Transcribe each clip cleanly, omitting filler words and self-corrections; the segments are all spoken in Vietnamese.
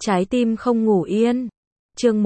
Trái tim không ngủ yên. Chương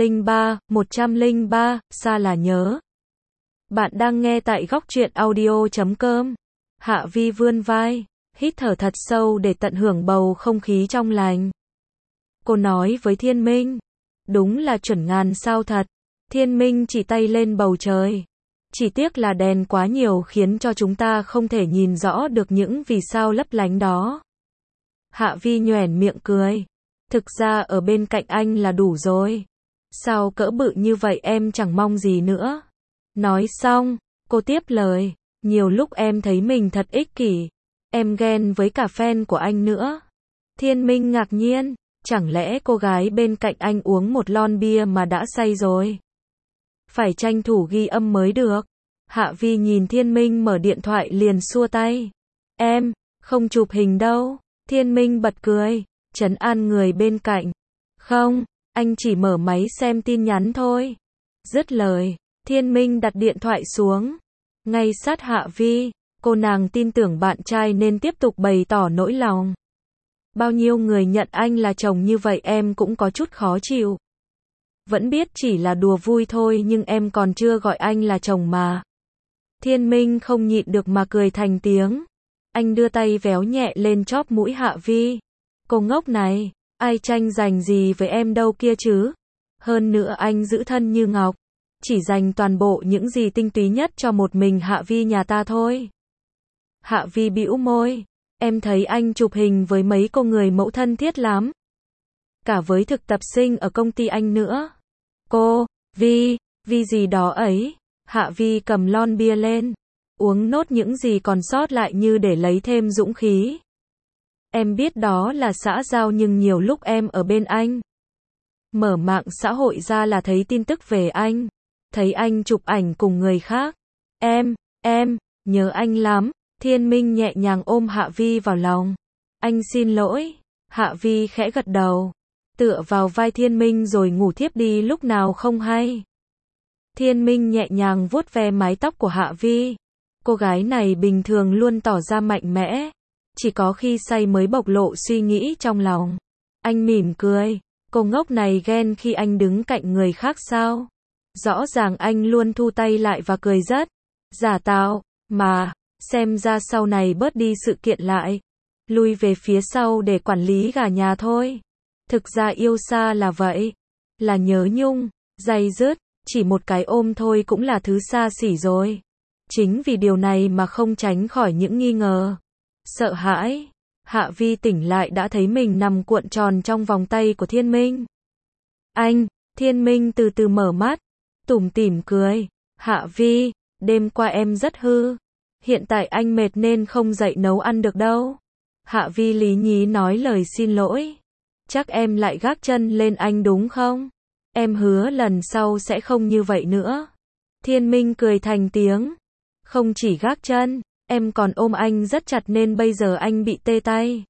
103, xa là nhớ. Bạn đang nghe tại góc truyện audio.com. Hạ Vi vươn vai, hít thở thật sâu để tận hưởng bầu không khí trong lành. Cô nói với Thiên Minh, đúng là chuẩn ngàn sao thật. Thiên Minh chỉ tay lên bầu trời. Chỉ tiếc là đèn quá nhiều khiến cho chúng ta không thể nhìn rõ được những vì sao lấp lánh đó. Hạ Vi nhoẻn miệng cười. Thực ra ở bên cạnh anh là đủ rồi. Sao cỡ bự như vậy em chẳng mong gì nữa. Nói xong, cô tiếp lời. Nhiều lúc em thấy mình thật ích kỷ. Em ghen với cả fan của anh nữa. Thiên Minh ngạc nhiên. Chẳng lẽ cô gái bên cạnh anh uống một lon bia mà đã say rồi? Phải tranh thủ ghi âm mới được. Hạ Vi nhìn Thiên Minh mở điện thoại liền xua tay. Em, không chụp hình đâu. Thiên Minh bật cười, trấn an người bên cạnh. Không, anh chỉ mở máy xem tin nhắn thôi. Dứt lời, Thiên Minh đặt điện thoại xuống. Ngay sát Hạ Vi, cô nàng tin tưởng bạn trai nên tiếp tục bày tỏ nỗi lòng. Bao nhiêu người nhận anh là chồng như vậy em cũng có chút khó chịu. Vẫn biết chỉ là đùa vui thôi nhưng em còn chưa gọi anh là chồng mà. Thiên Minh không nhịn được mà cười thành tiếng. Anh đưa tay véo nhẹ lên chóp mũi Hạ Vi. Cô ngốc này, ai tranh giành gì với em đâu kia chứ. Hơn nữa anh giữ thân như ngọc. Chỉ dành toàn bộ những gì tinh túy nhất cho một mình Hạ Vi nhà ta thôi. Hạ Vi bĩu môi. Em thấy anh chụp hình với mấy cô người mẫu thân thiết lắm. Cả với thực tập sinh ở công ty anh nữa. Cô, Vi gì đó ấy. Hạ Vi cầm lon bia lên. Uống nốt những gì còn sót lại như để lấy thêm dũng khí. Em biết đó là xã giao nhưng nhiều lúc em ở bên anh. Mở mạng xã hội ra là thấy tin tức về anh. Thấy anh chụp ảnh cùng người khác. Em, nhớ anh lắm. Thiên Minh nhẹ nhàng ôm Hạ Vi vào lòng. Anh xin lỗi. Hạ Vi khẽ gật đầu. Tựa vào vai Thiên Minh rồi ngủ thiếp đi lúc nào không hay. Thiên Minh nhẹ nhàng vuốt ve mái tóc của Hạ Vi. Cô gái này bình thường luôn tỏ ra mạnh mẽ. Chỉ có khi say mới bộc lộ suy nghĩ trong lòng. Anh mỉm cười. Cô ngốc này ghen khi anh đứng cạnh người khác sao? Rõ ràng anh luôn thu tay lại và cười rất giả tạo. Mà, xem ra sau này bớt đi sự kiện lại. Lui về phía sau để quản lý gà nhà thôi. Thực ra yêu xa là vậy. Là nhớ nhung, day dứt. Chỉ một cái ôm thôi cũng là thứ xa xỉ rồi. Chính vì điều này mà không tránh khỏi những nghi ngờ. Sợ hãi. Hạ Vi tỉnh lại đã thấy mình nằm cuộn tròn trong vòng tay của Thiên Minh. Anh, Thiên Minh từ từ mở mắt. Tủm tỉm cười. Hạ Vi, đêm qua em rất hư. Hiện tại anh mệt nên không dậy nấu ăn được đâu. Hạ Vi lý nhí nói lời xin lỗi. Chắc em lại gác chân lên anh đúng không? Em hứa lần sau sẽ không như vậy nữa. Thiên Minh cười thành tiếng. Không chỉ gác chân, em còn ôm anh rất chặt nên bây giờ anh bị tê tay.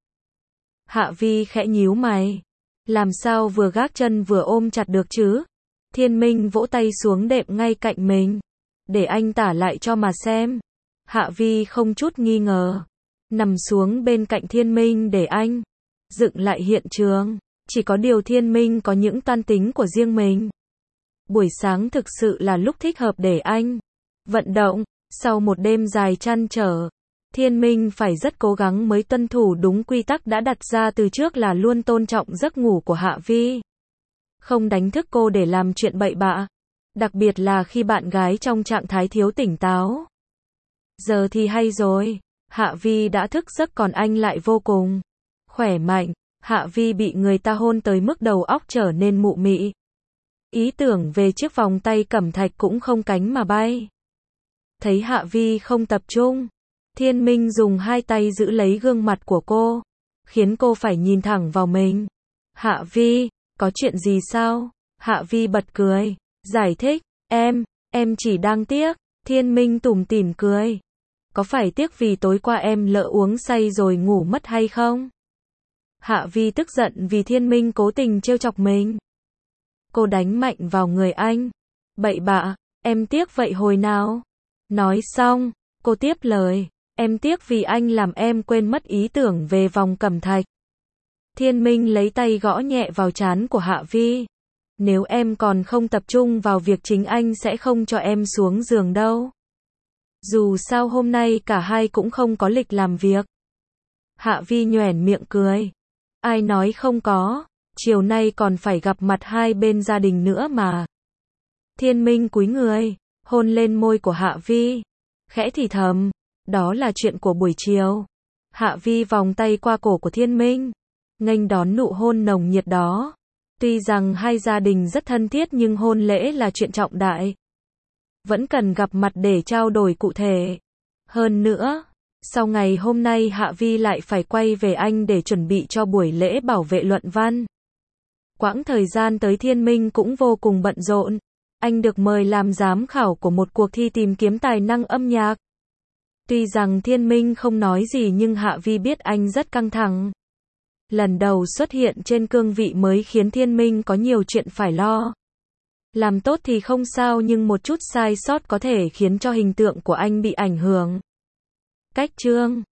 Hạ Vi khẽ nhíu mày. Làm sao vừa gác chân vừa ôm chặt được chứ? Thiên Minh vỗ tay xuống đệm ngay cạnh mình. Để anh tả lại cho mà xem. Hạ Vi không chút nghi ngờ. Nằm xuống bên cạnh Thiên Minh để anh dựng lại hiện trường. Chỉ có điều Thiên Minh có những toan tính của riêng mình. Buổi sáng thực sự là lúc thích hợp để anh vận động. Sau một đêm dài trăn trở, Thiên Minh phải rất cố gắng mới tuân thủ đúng quy tắc đã đặt ra từ trước là luôn tôn trọng giấc ngủ của Hạ Vi. Không đánh thức cô để làm chuyện bậy bạ. Đặc biệt là khi bạn gái trong trạng thái thiếu tỉnh táo. Giờ thì hay rồi. Hạ Vi đã thức giấc còn anh lại vô cùng khỏe mạnh. Hạ Vi bị người ta hôn tới mức đầu óc trở nên mụ mị. Ý tưởng về chiếc vòng tay cẩm thạch cũng không cánh mà bay. Thấy Hạ Vi không tập trung, Thiên Minh dùng hai tay giữ lấy gương mặt của cô, khiến cô phải nhìn thẳng vào mình. Hạ Vi, có chuyện gì sao? Hạ Vi bật cười, giải thích, em chỉ đang tiếc. Thiên Minh tủm tỉm cười. Có phải tiếc vì tối qua em lỡ uống say rồi ngủ mất hay không? Hạ Vi tức giận vì Thiên Minh cố tình trêu chọc mình. Cô đánh mạnh vào người anh. Bậy bạ, em tiếc vậy hồi nào? Nói xong, cô tiếp lời. Em tiếc vì anh làm em quên mất ý tưởng về vòng cẩm thạch. Thiên Minh lấy tay gõ nhẹ vào trán của Hạ Vi. Nếu em còn không tập trung vào việc chính anh sẽ không cho em xuống giường đâu. Dù sao hôm nay cả hai cũng không có lịch làm việc. Hạ Vi nhoẻn miệng cười. Ai nói không có, chiều nay còn phải gặp mặt hai bên gia đình nữa mà. Thiên Minh cúi người, hôn lên môi của Hạ Vi. Khẽ thì thầm, đó là chuyện của buổi chiều. Hạ Vi vòng tay qua cổ của Thiên Minh, nghênh đón nụ hôn nồng nhiệt đó. Tuy rằng hai gia đình rất thân thiết nhưng hôn lễ là chuyện trọng đại. Vẫn cần gặp mặt để trao đổi cụ thể. Hơn nữa, sau ngày hôm nay Hạ Vi lại phải quay về Anh để chuẩn bị cho buổi lễ bảo vệ luận văn. Quãng thời gian tới Thiên Minh cũng vô cùng bận rộn. Anh được mời làm giám khảo của một cuộc thi tìm kiếm tài năng âm nhạc. Tuy rằng Thiên Minh không nói gì nhưng Hạ Vi biết anh rất căng thẳng. Lần đầu xuất hiện trên cương vị mới khiến Thiên Minh có nhiều chuyện phải lo. Làm tốt thì không sao nhưng một chút sai sót có thể khiến cho hình tượng của anh bị ảnh hưởng. Cách chương